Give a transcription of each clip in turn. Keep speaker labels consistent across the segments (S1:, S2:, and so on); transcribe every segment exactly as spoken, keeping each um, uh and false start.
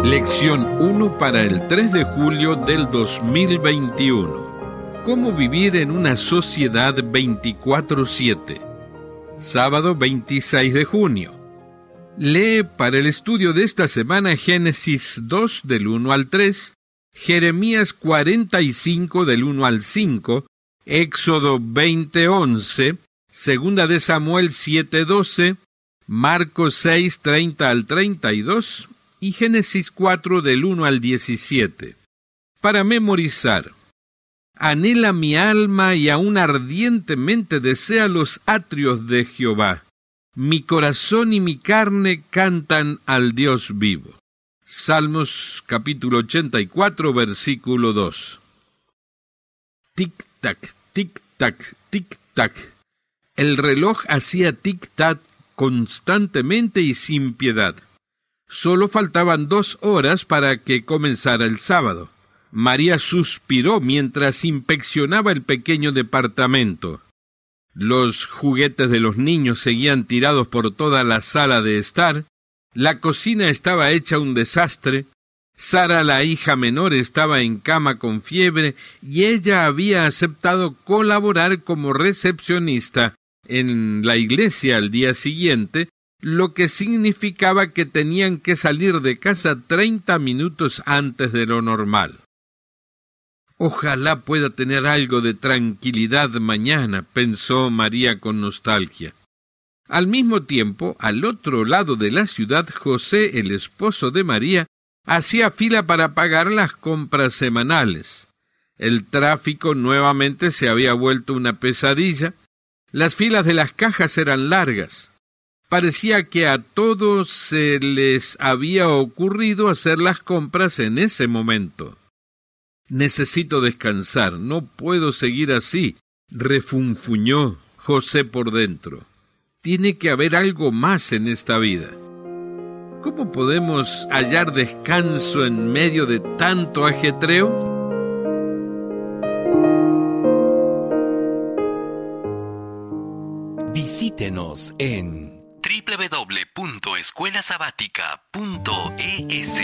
S1: Lección uno para el tres de julio del dos mil veintiuno. ¿Cómo vivir en una sociedad veinticuatro siete? Sábado veintiséis de junio. Lee para el estudio de esta semana Génesis dos del uno al tres, Jeremías cuarenta y cinco del uno al cinco, Éxodo veinte once, Segunda de Samuel siete doce, Marcos seis treinta al treinta y dos y Génesis cuatro del uno al diecisiete. Para memorizar: anhela mi alma y aún ardientemente desea los atrios de Jehová. Mi corazón y mi carne cantan al Dios vivo. Salmos capítulo ochenta y cuatro, versículo dos. Tic-tac, tic-tac, tic-tac. El reloj hacía tic-tac constantemente y sin piedad. Solo faltaban dos horas para que comenzara el sábado. María suspiró mientras inspeccionaba el pequeño departamento. Los juguetes de los niños seguían tirados por toda la sala de estar. La cocina estaba hecha un desastre. Sara, la hija menor, estaba en cama con fiebre y ella había aceptado colaborar como recepcionista en la iglesia al día siguiente, lo que significaba que tenían que salir de casa treinta minutos antes de lo normal. Ojalá pueda tener algo de tranquilidad mañana, pensó María con nostalgia. Al mismo tiempo, al otro lado de la ciudad, José, el esposo de María, hacía fila para pagar las compras semanales. El tráfico nuevamente se había vuelto una pesadilla. Las filas de las cajas eran largas. Parecía que a todos se les había ocurrido hacer las compras en ese momento. Necesito descansar, no puedo seguir así, refunfuñó José por dentro. Tiene que haber algo más en esta vida. ¿Cómo podemos hallar descanso en medio de tanto ajetreo?
S2: Visítenos en doble u doble u doble u punto escuela sabática punto e s.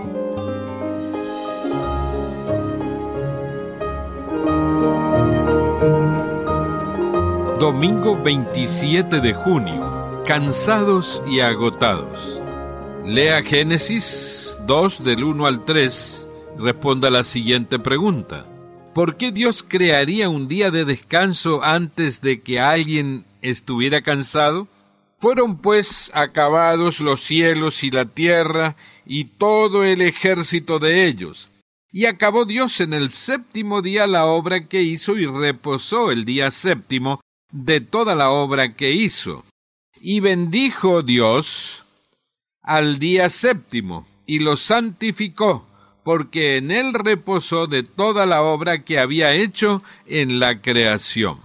S1: Domingo veintisiete de junio. Cansados y agotados. Lea Génesis dos del uno al tres. Responda la siguiente pregunta: ¿por qué Dios crearía un día de descanso antes de que alguien estuviera cansado? Fueron pues acabados los cielos y la tierra y todo el ejército de ellos. Y acabó Dios en el séptimo día la obra que hizo y reposó el día séptimo de toda la obra que hizo. Y bendijo Dios al día séptimo y lo santificó, porque en él reposó de toda la obra que había hecho en la creación.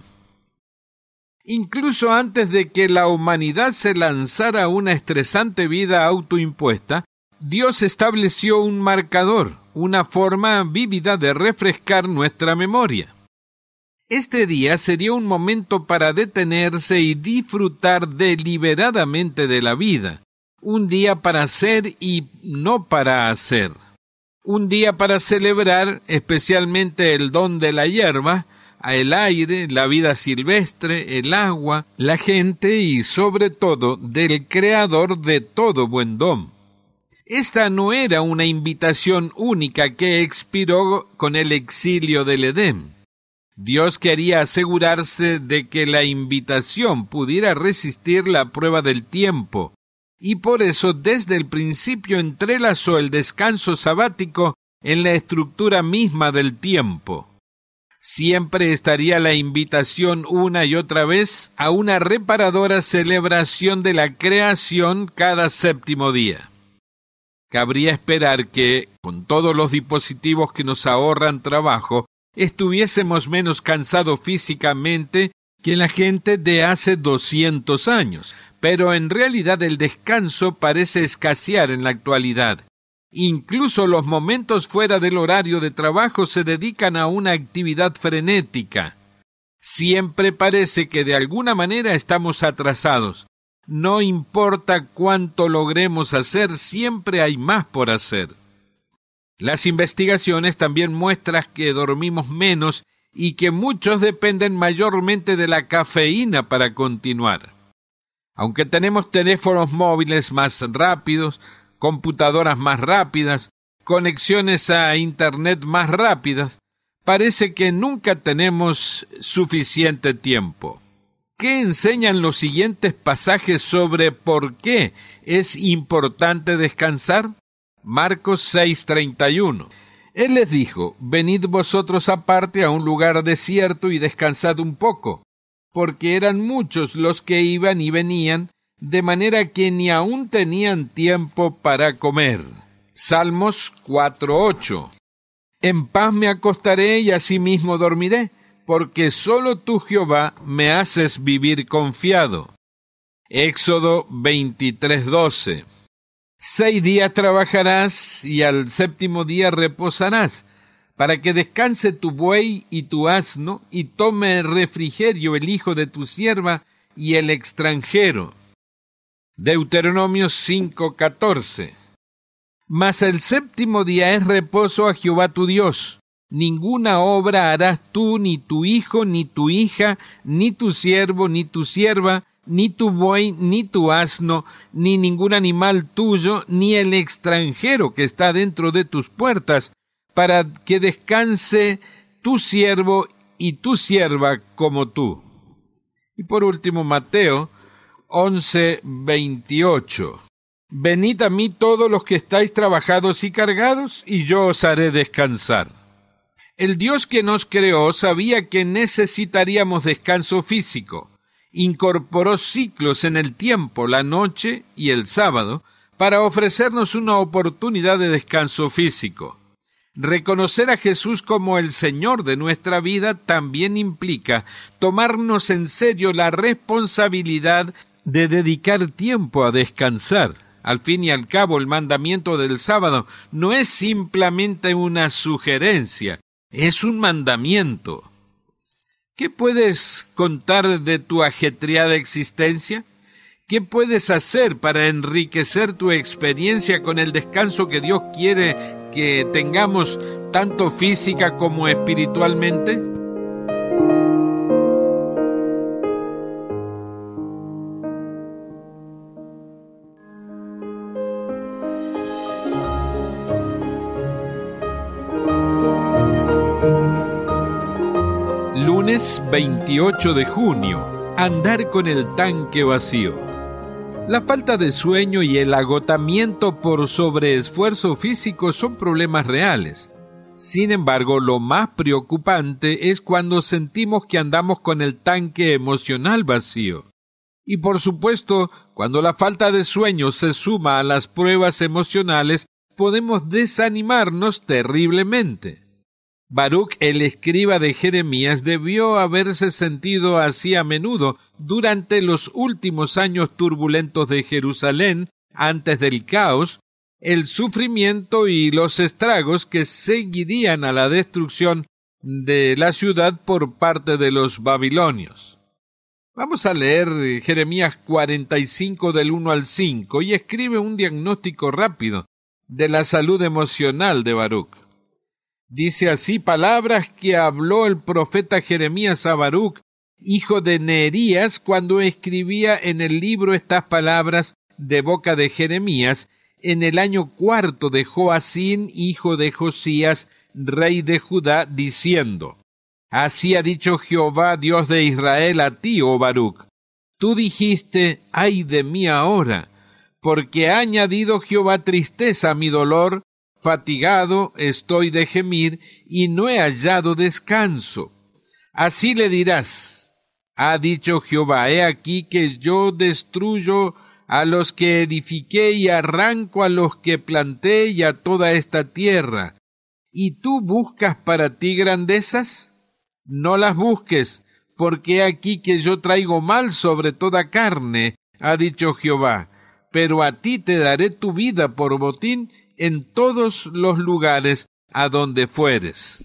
S1: Incluso antes de que la humanidad se lanzara a una estresante vida autoimpuesta, Dios estableció un marcador, una forma vívida de refrescar nuestra memoria. Este día sería un momento para detenerse y disfrutar deliberadamente de la vida, un día para ser y no para hacer, un día para celebrar especialmente el don de la hierba, el aire, la vida silvestre, el agua, la gente y sobre todo del Creador de todo buen don. Esta no era una invitación única que expiró con el exilio del Edén. Dios quería asegurarse de que la invitación pudiera resistir la prueba del tiempo, y por eso desde el principio entrelazó el descanso sabático en la estructura misma del tiempo. Siempre estaría la invitación una y otra vez a una reparadora celebración de la creación cada séptimo día. Cabría esperar que, con todos los dispositivos que nos ahorran trabajo, estuviésemos menos cansados físicamente que la gente de hace doscientos años, pero en realidad el descanso parece escasear en la actualidad. Incluso los momentos fuera del horario de trabajo se dedican a una actividad frenética. Siempre parece que de alguna manera estamos atrasados. No importa cuánto logremos hacer, siempre hay más por hacer. Las investigaciones también muestran que dormimos menos y que muchos dependen mayormente de la cafeína para continuar. Aunque tenemos teléfonos móviles más rápidos, computadoras más rápidas, conexiones a Internet más rápidas, parece que nunca tenemos suficiente tiempo. ¿Qué enseñan los siguientes pasajes sobre por qué es importante descansar? Marcos seis treinta y uno. Él les dijo: venid vosotros aparte a un lugar desierto y descansad un poco, porque eran muchos los que iban y venían, de manera que ni aun tenían tiempo para comer. Salmos cuatro ocho. En paz me acostaré y asimismo dormiré, porque solo tú, Jehová, me haces vivir confiado. Éxodo veintitrés doce. Seis días trabajarás y al séptimo día reposarás, para que descanse tu buey y tu asno, y tome refrigerio el hijo de tu sierva y el extranjero. Deuteronomio cinco catorce. Mas el séptimo día es reposo a Jehová tu Dios. Ninguna obra harás tú, ni tu hijo, ni tu hija, ni tu siervo, ni tu sierva, ni tu buey, ni tu asno, ni ningún animal tuyo, ni el extranjero que está dentro de tus puertas, para que descanse tu siervo y tu sierva como tú. Y por último, Mateo once veintiocho. Venid a mí todos los que estáis trabajados y cargados, y yo os haré descansar. El Dios que nos creó sabía que necesitaríamos descanso físico. Incorporó ciclos en el tiempo, la noche y el sábado, para ofrecernos una oportunidad de descanso físico. Reconocer a Jesús como el Señor de nuestra vida también implica tomarnos en serio la responsabilidad de dedicar tiempo a descansar. Al fin y al cabo, el mandamiento del sábado no es simplemente una sugerencia, es un mandamiento. ¿Qué puedes contar de tu ajetreada existencia? ¿Qué puedes hacer para enriquecer tu experiencia con el descanso que Dios quiere que tengamos, tanto física como espiritualmente? Lunes veintiocho de junio. Andar con el tanque vacío. La falta de sueño y el agotamiento por sobreesfuerzo físico son problemas reales. Sin embargo, lo más preocupante es cuando sentimos que andamos con el tanque emocional vacío. Y por supuesto, cuando la falta de sueño se suma a las pruebas emocionales, podemos desanimarnos terriblemente. Baruc, el escriba de Jeremías, debió haberse sentido así a menudo durante los últimos años turbulentos de Jerusalén, antes del caos, el sufrimiento y los estragos que seguirían a la destrucción de la ciudad por parte de los babilonios. Vamos a leer Jeremías cuarenta y cinco del uno al cinco y escribe un diagnóstico rápido de la salud emocional de Baruc. Dice así: palabras que habló el profeta Jeremías a Baruc, hijo de Neerías, cuando escribía en el libro estas palabras de boca de Jeremías, en el año cuarto de Joacín, hijo de Josías, rey de Judá, diciendo: así ha dicho Jehová, Dios de Israel, a ti, oh Baruc. Tú dijiste: ay de mí ahora, porque ha añadido Jehová tristeza a mi dolor, fatigado estoy de gemir, y no he hallado descanso. Así le dirás: ha dicho Jehová, he aquí que yo destruyo a los que edifiqué y arranco a los que planté y a toda esta tierra. ¿Y tú buscas para ti grandezas? No las busques, porque he aquí que yo traigo mal sobre toda carne, ha dicho Jehová, pero a ti te daré tu vida por botín en todos los lugares a donde fueres.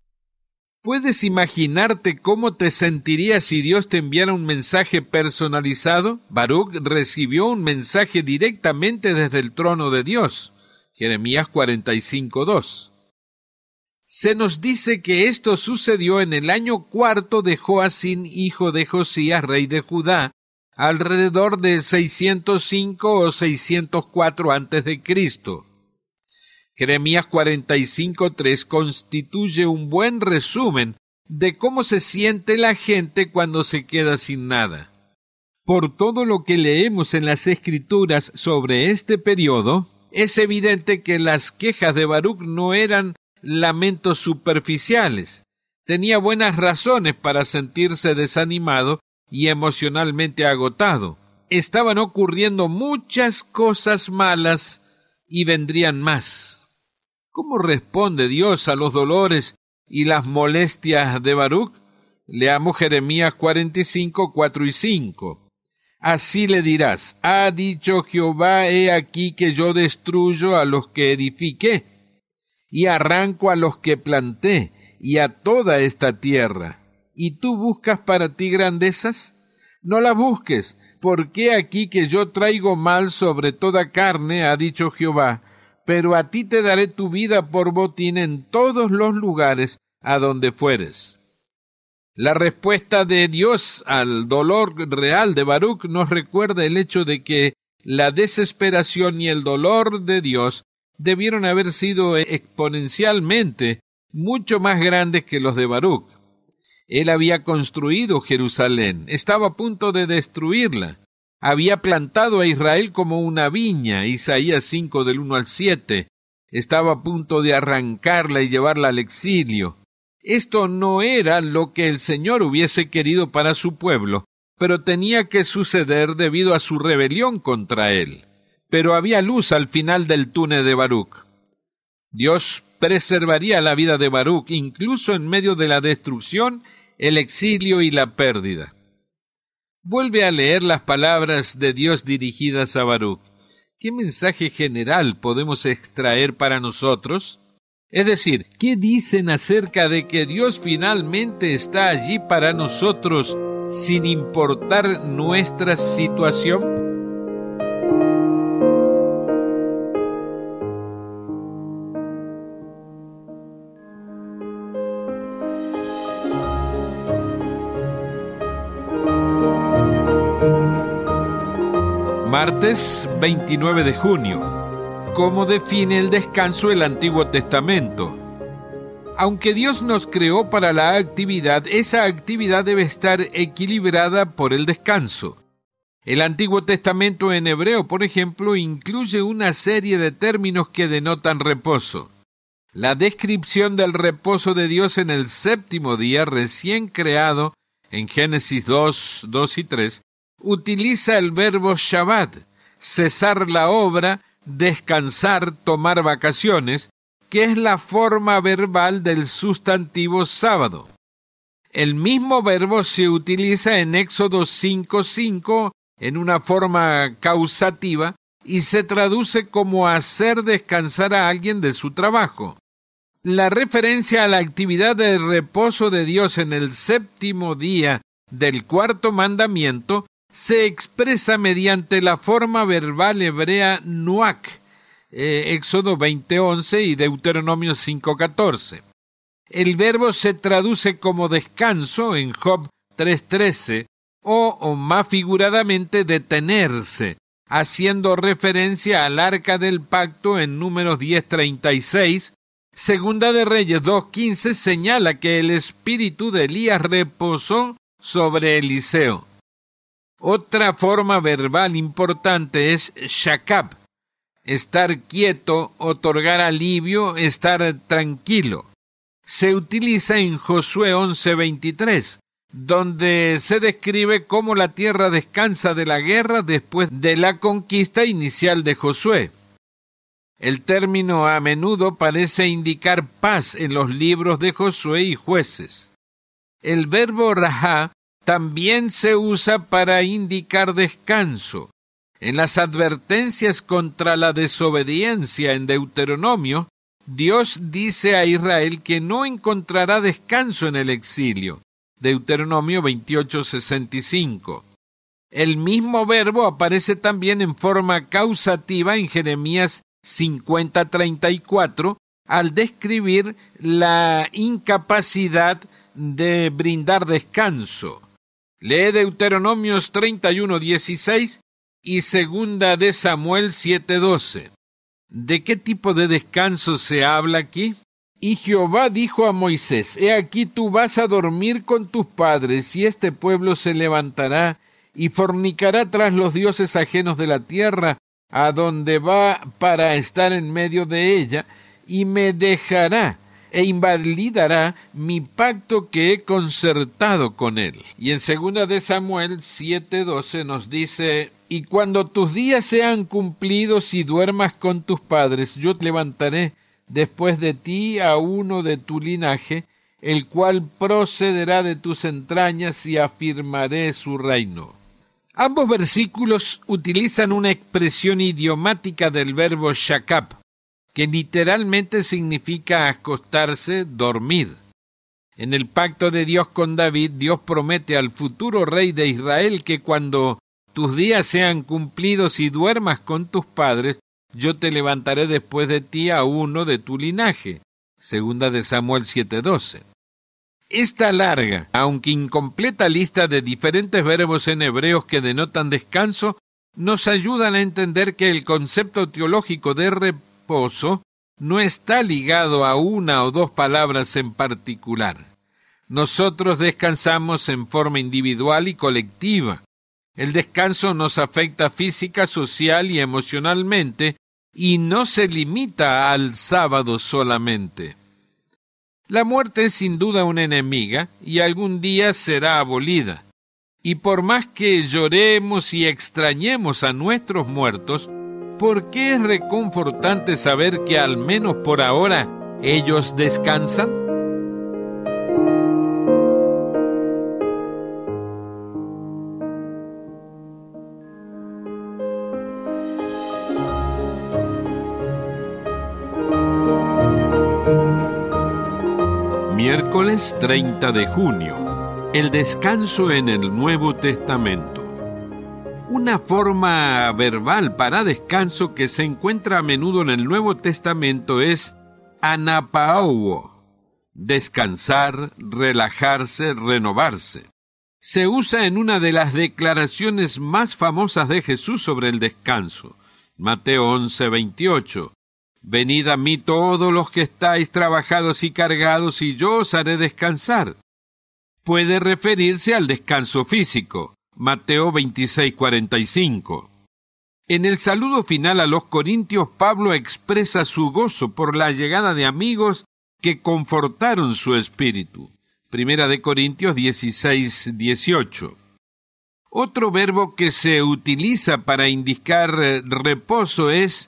S1: ¿Puedes imaginarte cómo te sentirías si Dios te enviara un mensaje personalizado? Baruc recibió un mensaje directamente desde el trono de Dios. Jeremías cuarenta y cinco, dos. Se nos dice que esto sucedió en el año cuarto de Joacín, hijo de Josías, rey de Judá, alrededor de seiscientos cinco o seiscientos cuatro antes de Cristo. Jeremías cuarenta y cinco, tres constituye un buen resumen de cómo se siente la gente cuando se queda sin nada. Por todo lo que leemos en las Escrituras sobre este periodo, es evidente que las quejas de Baruc no eran lamentos superficiales. Tenía buenas razones para sentirse desanimado y emocionalmente agotado. Estaban ocurriendo muchas cosas malas y vendrían más. ¿Cómo responde Dios a los dolores y las molestias de Baruc? Leamos Jeremías cuarenta y cinco, cuatro y cinco. Así le dirás: ha dicho Jehová, he aquí que yo destruyo a los que edifiqué, y arranco a los que planté, y a toda esta tierra. ¿Y tú buscas para ti grandezas? No las busques, porque aquí que yo traigo mal sobre toda carne, ha dicho Jehová, pero a ti te daré tu vida por botín en todos los lugares a donde fueres. La respuesta de Dios al dolor real de Baruc nos recuerda el hecho de que la desesperación y el dolor de Dios debieron haber sido exponencialmente mucho más grandes que los de Baruc. Él había construido Jerusalén, estaba a punto de destruirla, había plantado a Israel como una viña, Isaías cinco del uno al siete, estaba a punto de arrancarla y llevarla al exilio. Esto no era lo que el Señor hubiese querido para su pueblo, pero tenía que suceder debido a su rebelión contra él. Pero había luz al final del túnel de Baruc. Dios preservaría la vida de Baruc, incluso en medio de la destrucción, el exilio y la pérdida. Vuelve a leer las palabras de Dios dirigidas a Baruc. ¿Qué mensaje general podemos extraer para nosotros? Es decir, ¿qué dicen acerca de que Dios finalmente está allí para nosotros sin importar nuestra situación? Martes veintinueve de junio. ¿Cómo define el descanso el Antiguo Testamento? Aunque Dios nos creó para la actividad, esa actividad debe estar equilibrada por el descanso. El Antiguo Testamento en hebreo, por ejemplo, incluye una serie de términos que denotan reposo. La descripción del reposo de Dios en el séptimo día recién creado, en Génesis dos, dos y tres, utiliza el verbo Shabbat, cesar la obra, descansar, tomar vacaciones, que es la forma verbal del sustantivo sábado. El mismo verbo se utiliza en Éxodo cinco, cinco en una forma causativa y se traduce como hacer descansar a alguien de su trabajo. La referencia a la actividad de reposo de Dios en el séptimo día del cuarto mandamiento se expresa mediante la forma verbal hebrea nuak, eh, Éxodo veinte, once y Deuteronomio cinco, catorce. El verbo se traduce como descanso en Job tres, trece, o, o más figuradamente detenerse, haciendo referencia al arca del pacto en Números diez, treinta y seis. Segunda de Reyes dos, quince señala que el espíritu de Elías reposó sobre Eliseo. Otra forma verbal importante es shakab, estar quieto, otorgar alivio, estar tranquilo. Se utiliza en Josué once, veintitrés, donde se describe cómo la tierra descansa de la guerra después de la conquista inicial de Josué. El término a menudo parece indicar paz en los libros de Josué y Jueces. El verbo rajá también se usa para indicar descanso. En las advertencias contra la desobediencia en Deuteronomio, Dios dice a Israel que no encontrará descanso en el exilio. Deuteronomio veintiocho, sesenta y cinco. El mismo verbo aparece también en forma causativa en Jeremías cincuenta treinta y cuatro, al describir la incapacidad de brindar descanso. Lee Deuteronomios treinta y uno dieciséis y Segunda de Samuel siete doce. ¿De qué tipo de descanso se habla aquí? Y Jehová dijo a Moisés: He aquí tú vas a dormir con tus padres, y este pueblo se levantará y fornicará tras los dioses ajenos de la tierra, a donde va para estar en medio de ella, y me dejará e invalidará mi pacto que he concertado con él. Y en Segunda de Samuel siete doce nos dice: Y cuando tus días sean cumplidos y duermas con tus padres, yo te levantaré después de ti a uno de tu linaje, el cual procederá de tus entrañas, y afirmaré su reino. Ambos versículos utilizan una expresión idiomática del verbo shakab, que literalmente significa acostarse, dormir. En el pacto de Dios con David, Dios promete al futuro rey de Israel que cuando tus días sean cumplidos y duermas con tus padres, yo te levantaré después de ti a uno de tu linaje. Segunda de Samuel siete doce. Esta larga, aunque incompleta lista de diferentes verbos en hebreos que denotan descanso, nos ayudan a entender que el concepto teológico de reposo no está ligado a una o dos palabras en particular. Nosotros descansamos en forma individual y colectiva. El descanso nos afecta física, social y emocionalmente, y no se limita al sábado solamente. La muerte es sin duda una enemiga, y algún día será abolida. Y por más que lloremos y extrañemos a nuestros muertos, ¿por qué es reconfortante saber que al menos por ahora ellos descansan? Miércoles treinta de junio. El descanso en el Nuevo Testamento. Una forma verbal para descanso que se encuentra a menudo en el Nuevo Testamento es anapauo, descansar, relajarse, renovarse. Se usa en una de las declaraciones más famosas de Jesús sobre el descanso, Mateo once veintiocho. Venid a mí todos los que estáis trabajados y cargados, y yo os haré descansar. Puede referirse al descanso físico, Mateo veintiséis cuarenta y cinco. En el saludo final a los corintios, Pablo expresa su gozo por la llegada de amigos que confortaron su espíritu. Primera de Corintios dieciséis dieciocho. Otro verbo que se utiliza para indicar reposo es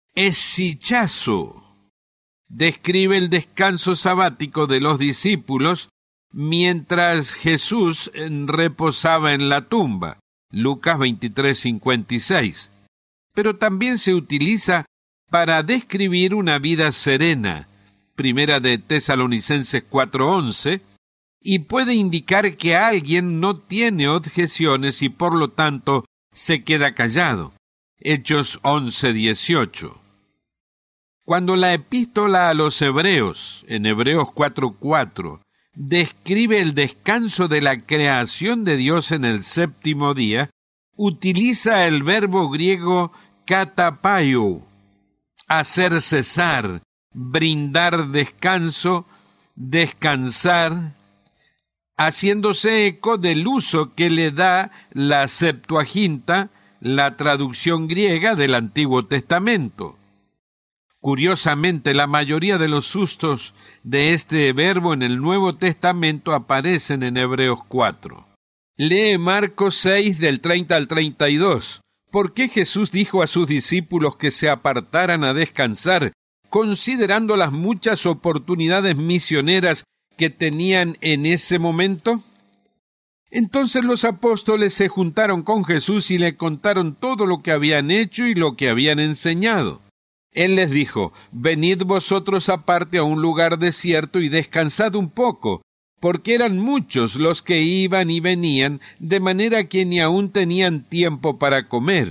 S1: esichazo. Describe el descanso sabático de los discípulos mientras Jesús reposaba en la tumba, Lucas veintitrés cincuenta y seis. Pero también se utiliza para describir una vida serena, Primera de Tesalonicenses cuatro once, y puede indicar que alguien no tiene objeciones y por lo tanto se queda callado, Hechos once dieciocho. Cuando la epístola a los Hebreos, en Hebreos cuatro cuatro, describe el descanso de la creación de Dios en el séptimo día, utiliza el verbo griego katapaio, hacer cesar, brindar descanso, descansar, haciéndose eco del uso que le da la Septuaginta, la traducción griega del Antiguo Testamento. Curiosamente, la mayoría de los usos de este verbo en el Nuevo Testamento aparecen en Hebreos cuatro. Lee Marcos seis del treinta al treinta y dos. ¿Por qué Jesús dijo a sus discípulos que se apartaran a descansar, considerando las muchas oportunidades misioneras que tenían en ese momento? Entonces los apóstoles se juntaron con Jesús y le contaron todo lo que habían hecho y lo que habían enseñado. Él les dijo: venid vosotros aparte a un lugar desierto y descansad un poco, porque eran muchos los que iban y venían, de manera que ni aún tenían tiempo para comer.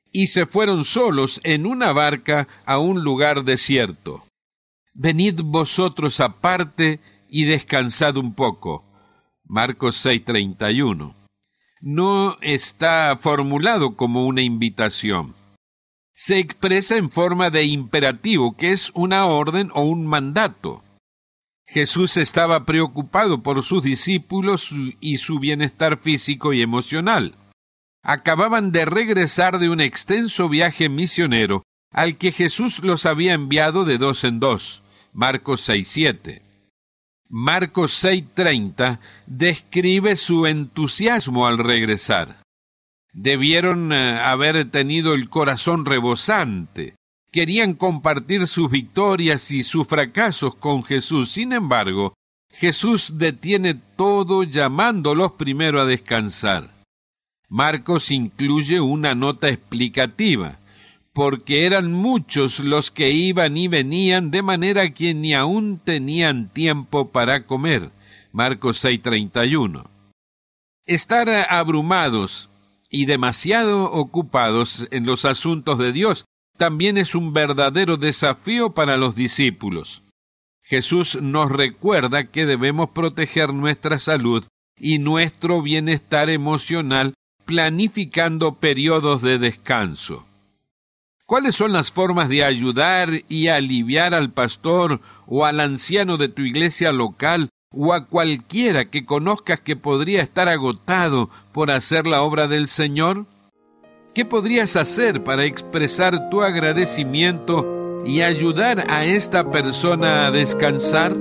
S1: y se fueron solos en una barca a un lugar desierto. Venid vosotros aparte y descansad un poco. Marcos seis treinta y uno. No está formulado como una invitación. Se expresa en forma de imperativo, que es una orden o un mandato. Jesús estaba preocupado por sus discípulos y su bienestar físico y emocional. Acababan de regresar de un extenso viaje misionero al que Jesús los había enviado de dos en dos. Marcos seis siete. Marcos seis treinta describe su entusiasmo al regresar. Debieron uh, haber tenido el corazón rebosante. Querían compartir sus victorias y sus fracasos con Jesús. Sin embargo, Jesús detiene todo llamándolos primero a descansar. Marcos incluye una nota explicativa, porque eran muchos los que iban y venían, de manera que ni aún tenían tiempo para comer. Marcos seis treinta y uno. Estar abrumados y demasiado ocupados en los asuntos de Dios también es un verdadero desafío para los discípulos. Jesús nos recuerda que debemos proteger nuestra salud y nuestro bienestar emocional planificando periodos de descanso. ¿Cuáles son las formas de ayudar y aliviar al pastor o al anciano de tu iglesia local o a cualquiera que conozcas que podría estar agotado por hacer la obra del Señor? ¿Qué podrías hacer para expresar tu agradecimiento y ayudar a esta persona a descansar?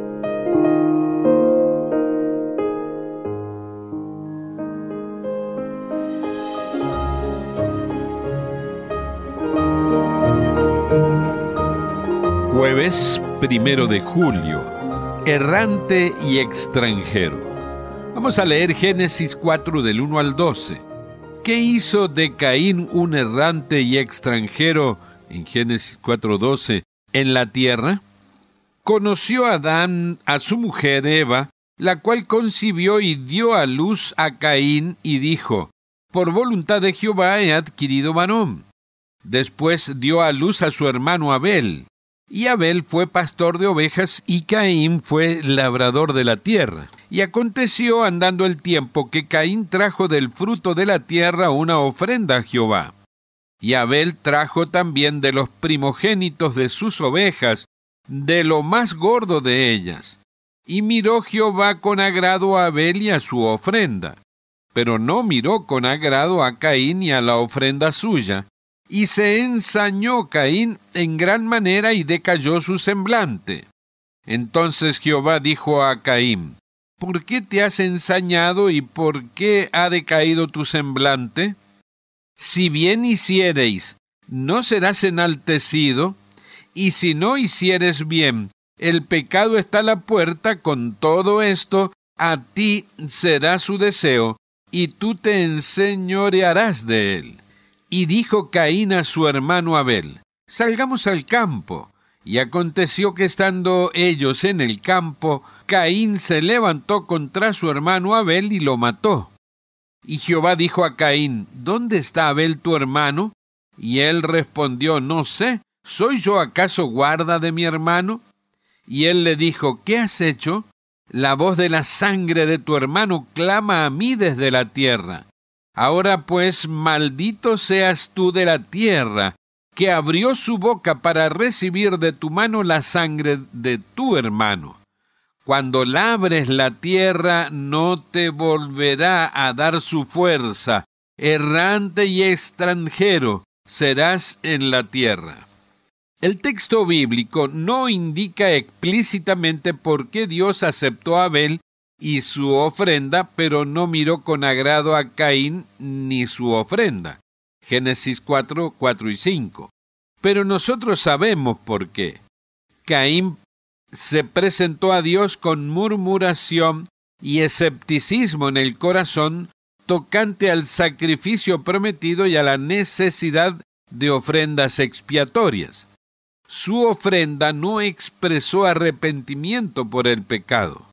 S1: Jueves primero de julio. Errante y extranjero. Vamos a leer Génesis cuatro del uno al doce. ¿Qué hizo de Caín un errante y extranjero, en Génesis cuatro doce, en la tierra? Conoció Adán a su mujer Eva, la cual concibió y dio a luz a Caín, y dijo: por voluntad de Jehová he adquirido varón. Después dio a luz a su hermano Abel, y Abel fue pastor de ovejas, y Caín fue labrador de la tierra. Y aconteció, andando el tiempo, que Caín trajo del fruto de la tierra una ofrenda a Jehová. Y Abel trajo también de los primogénitos de sus ovejas, de lo más gordo de ellas. Y miró Jehová con agrado a Abel y a su ofrenda, pero no miró con agrado a Caín y a la ofrenda suya. Y se ensañó Caín en gran manera y decayó su semblante. Entonces Jehová dijo a Caín: ¿por qué te has ensañado y por qué ha decaído tu semblante? Si bien hiciereis, no serás enaltecido, y si no hicieres bien, el pecado está a la puerta. Con todo esto, a ti será su deseo, y tú te enseñorearás de él. Y dijo Caín a su hermano Abel: salgamos al campo. Y aconteció que estando ellos en el campo, Caín se levantó contra su hermano Abel y lo mató. Y Jehová dijo a Caín: ¿dónde está Abel tu hermano? Y él respondió: no sé, ¿soy yo acaso guarda de mi hermano? Y él le dijo: ¿qué has hecho? La voz de la sangre de tu hermano clama a mí desde la tierra. Ahora pues, maldito seas tú de la tierra, que abrió su boca para recibir de tu mano la sangre de tu hermano. Cuando labres la tierra, no te volverá a dar su fuerza. Errante y extranjero serás en la tierra. El texto bíblico no indica explícitamente por qué Dios aceptó a Abel y su ofrenda, pero no miró con agrado a Caín ni su ofrenda. Génesis cuatro, cuatro y cinco. Pero nosotros sabemos por qué. Caín se presentó a Dios con murmuración y escepticismo en el corazón tocante al sacrificio prometido y a la necesidad de ofrendas expiatorias. Su ofrenda no expresó arrepentimiento por el pecado.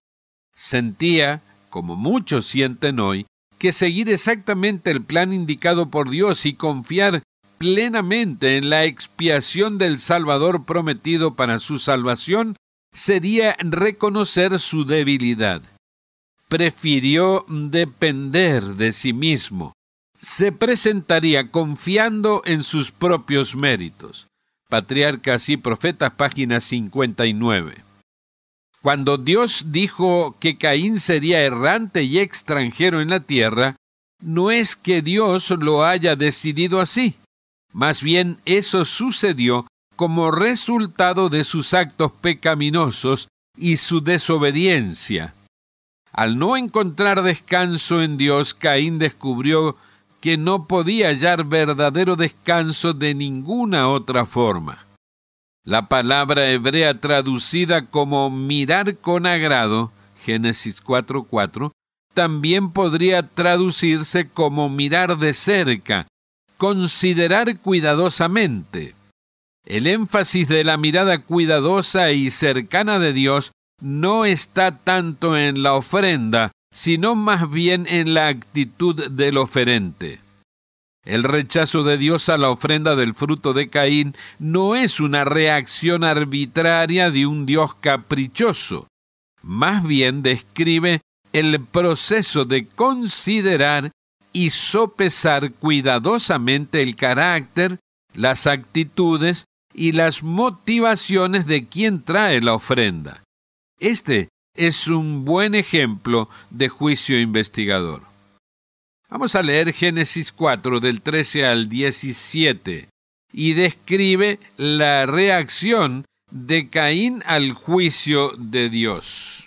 S1: Sentía, como muchos sienten hoy, que seguir exactamente el plan indicado por Dios y confiar plenamente en la expiación del Salvador prometido para su salvación sería reconocer su debilidad. Prefirió depender de sí mismo. Se presentaría confiando en sus propios méritos. Patriarcas y Profetas, página cincuenta y nueve. Cuando Dios dijo que Caín sería errante y extranjero en la tierra, no es que Dios lo haya decidido así. Más bien eso sucedió como resultado de sus actos pecaminosos y su desobediencia. Al no encontrar descanso en Dios, Caín descubrió que no podía hallar verdadero descanso de ninguna otra forma. La palabra hebrea traducida como mirar con agrado, Génesis cuatro cuatro, también podría traducirse como mirar de cerca, considerar cuidadosamente. El énfasis de la mirada cuidadosa y cercana de Dios no está tanto en la ofrenda, sino más bien en la actitud del oferente. El rechazo de Dios a la ofrenda del fruto de Caín no es una reacción arbitraria de un Dios caprichoso. Más bien describe el proceso de considerar y sopesar cuidadosamente el carácter, las actitudes y las motivaciones de quien trae la ofrenda. Este es un buen ejemplo de juicio investigador. Vamos a leer Génesis cuatro, del trece al diecisiete, y describe la reacción de Caín al juicio de Dios.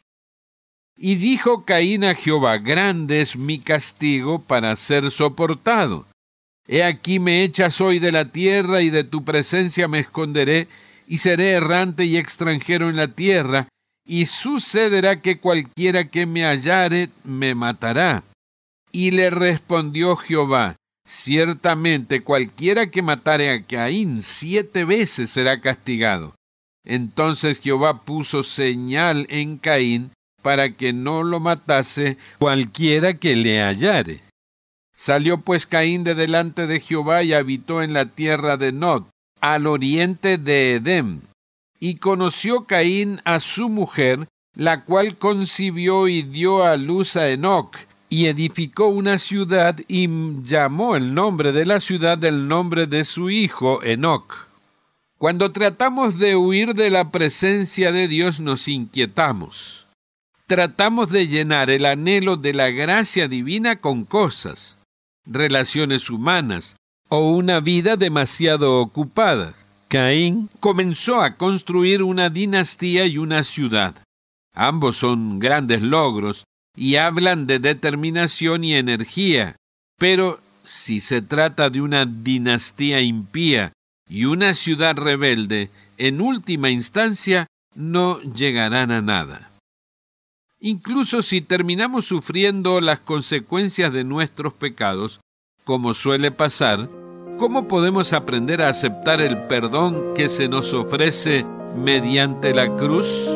S1: Y dijo Caín a Jehová: grande es mi castigo para ser soportado. He aquí me echas hoy de la tierra, y de tu presencia me esconderé, y seré errante y extranjero en la tierra, y sucederá que cualquiera que me hallare me matará. Y le respondió Jehová: ciertamente cualquiera que matare a Caín siete veces será castigado. Entonces Jehová puso señal en Caín para que no lo matase cualquiera que le hallare. Salió pues Caín de delante de Jehová y habitó en la tierra de Nod, al oriente de Edem. Y conoció Caín a su mujer, la cual concibió y dio a luz a Enoc, y edificó una ciudad y llamó el nombre de la ciudad el nombre de su hijo Enoc. Cuando tratamos de huir de la presencia de Dios, nos inquietamos. Tratamos de llenar el anhelo de la gracia divina con cosas, relaciones humanas o una vida demasiado ocupada. Caín comenzó a construir una dinastía y una ciudad. Ambos son grandes logros y hablan de determinación y energía, pero si se trata de una dinastía impía y una ciudad rebelde, en última instancia no llegarán a nada. Incluso si terminamos sufriendo las consecuencias de nuestros pecados, como suele pasar, ¿cómo podemos aprender a aceptar el perdón que se nos ofrece mediante la cruz?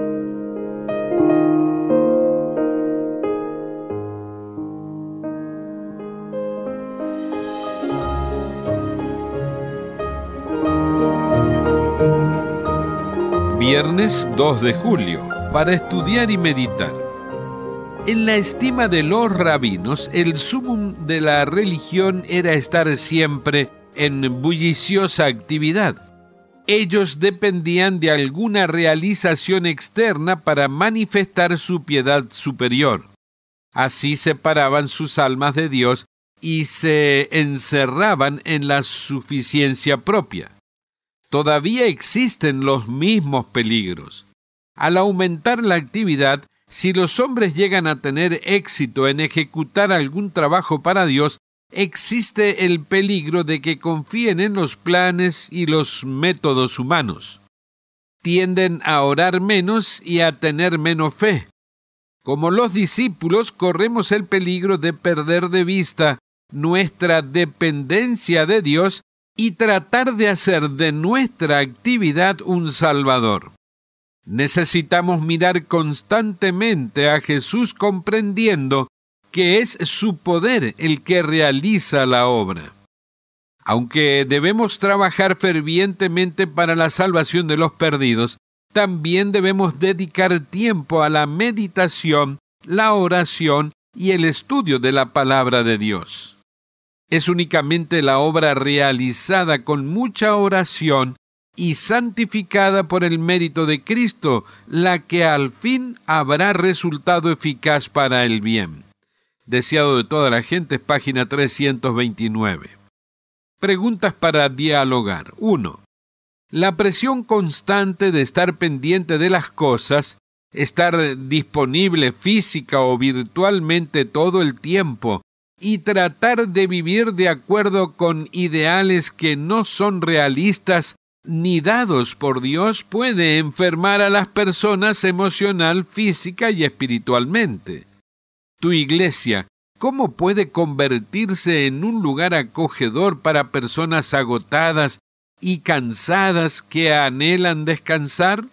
S1: Viernes dos de julio, para estudiar y meditar. En la estima de los rabinos, el sumum de la religión era estar siempre en bulliciosa actividad. Ellos dependían de alguna realización externa para manifestar su piedad superior. Así separaban sus almas de Dios y se encerraban en la suficiencia propia. Todavía existen los mismos peligros. Al aumentar la actividad, si los hombres llegan a tener éxito en ejecutar algún trabajo para Dios, existe el peligro de que confíen en los planes y los métodos humanos. Tienden a orar menos y a tener menos fe. Como los discípulos, corremos el peligro de perder de vista nuestra dependencia de Dios y tratar de hacer de nuestra actividad un Salvador. Necesitamos mirar constantemente a Jesús comprendiendo que es su poder el que realiza la obra. Aunque debemos trabajar fervientemente para la salvación de los perdidos, también debemos dedicar tiempo a la meditación, la oración y el estudio de la palabra de Dios. Es únicamente la obra realizada con mucha oración y santificada por el mérito de Cristo la que al fin habrá resultado eficaz para el bien. Deseado de toda la gente, página trescientos veintinueve. Preguntas para dialogar. uno. La presión constante de estar pendiente de las cosas, estar disponible física o virtualmente todo el tiempo y tratar de vivir de acuerdo con ideales que no son realistas ni dados por Dios puede enfermar a las personas emocional, física y espiritualmente. Tu iglesia, ¿cómo puede convertirse en un lugar acogedor para personas agotadas y cansadas que anhelan descansar?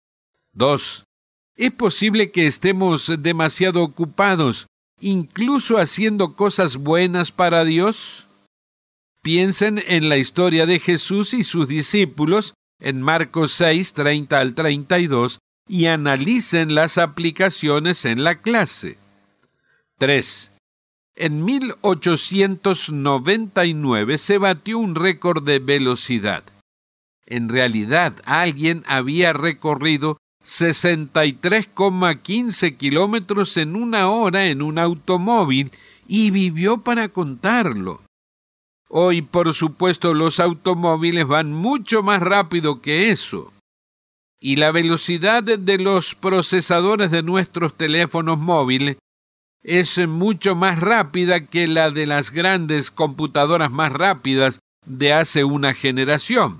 S1: dos. ¿Es posible que estemos demasiado ocupados, incluso haciendo cosas buenas para Dios? Piensen en la historia de Jesús y sus discípulos en Marcos seis, treinta al treinta y dos, y analicen las aplicaciones en la clase. tres. En mil ochocientos noventa y nueve se batió un récord de velocidad. En realidad, alguien había recorrido sesenta y tres coma quince kilómetros en una hora en un automóvil y vivió para contarlo. Hoy, por supuesto, los automóviles van mucho más rápido que eso. Y la velocidad de los procesadores de nuestros teléfonos móviles es mucho más rápida que la de las grandes computadoras más rápidas de hace una generación.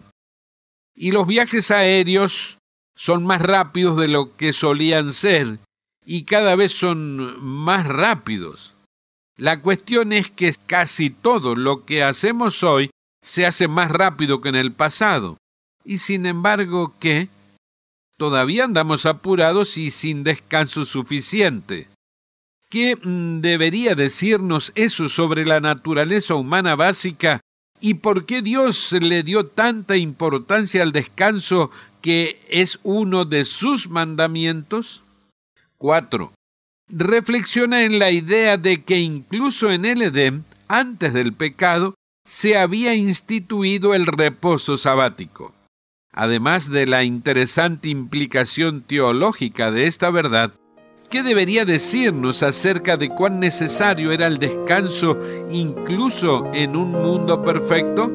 S1: Y los viajes aéreos son más rápidos de lo que solían ser, y cada vez son más rápidos. La cuestión es que casi todo lo que hacemos hoy se hace más rápido que en el pasado. Y sin embargo, ¿qué? Todavía andamos apurados y sin descanso suficiente. ¿Qué mm, debería decirnos eso sobre la naturaleza humana básica y por qué Dios le dio tanta importancia al descanso que es uno de sus mandamientos? cuatro. Reflexiona en la idea de que incluso en el Edén, antes del pecado, se había instituido el reposo sabático. Además de la interesante implicación teológica de esta verdad, ¿qué debería decirnos acerca de cuán necesario era el descanso incluso en un mundo perfecto?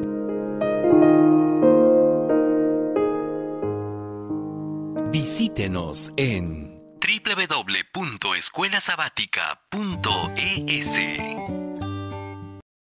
S2: Visítenos en doble u doble u doble u punto escuela sabática punto e s.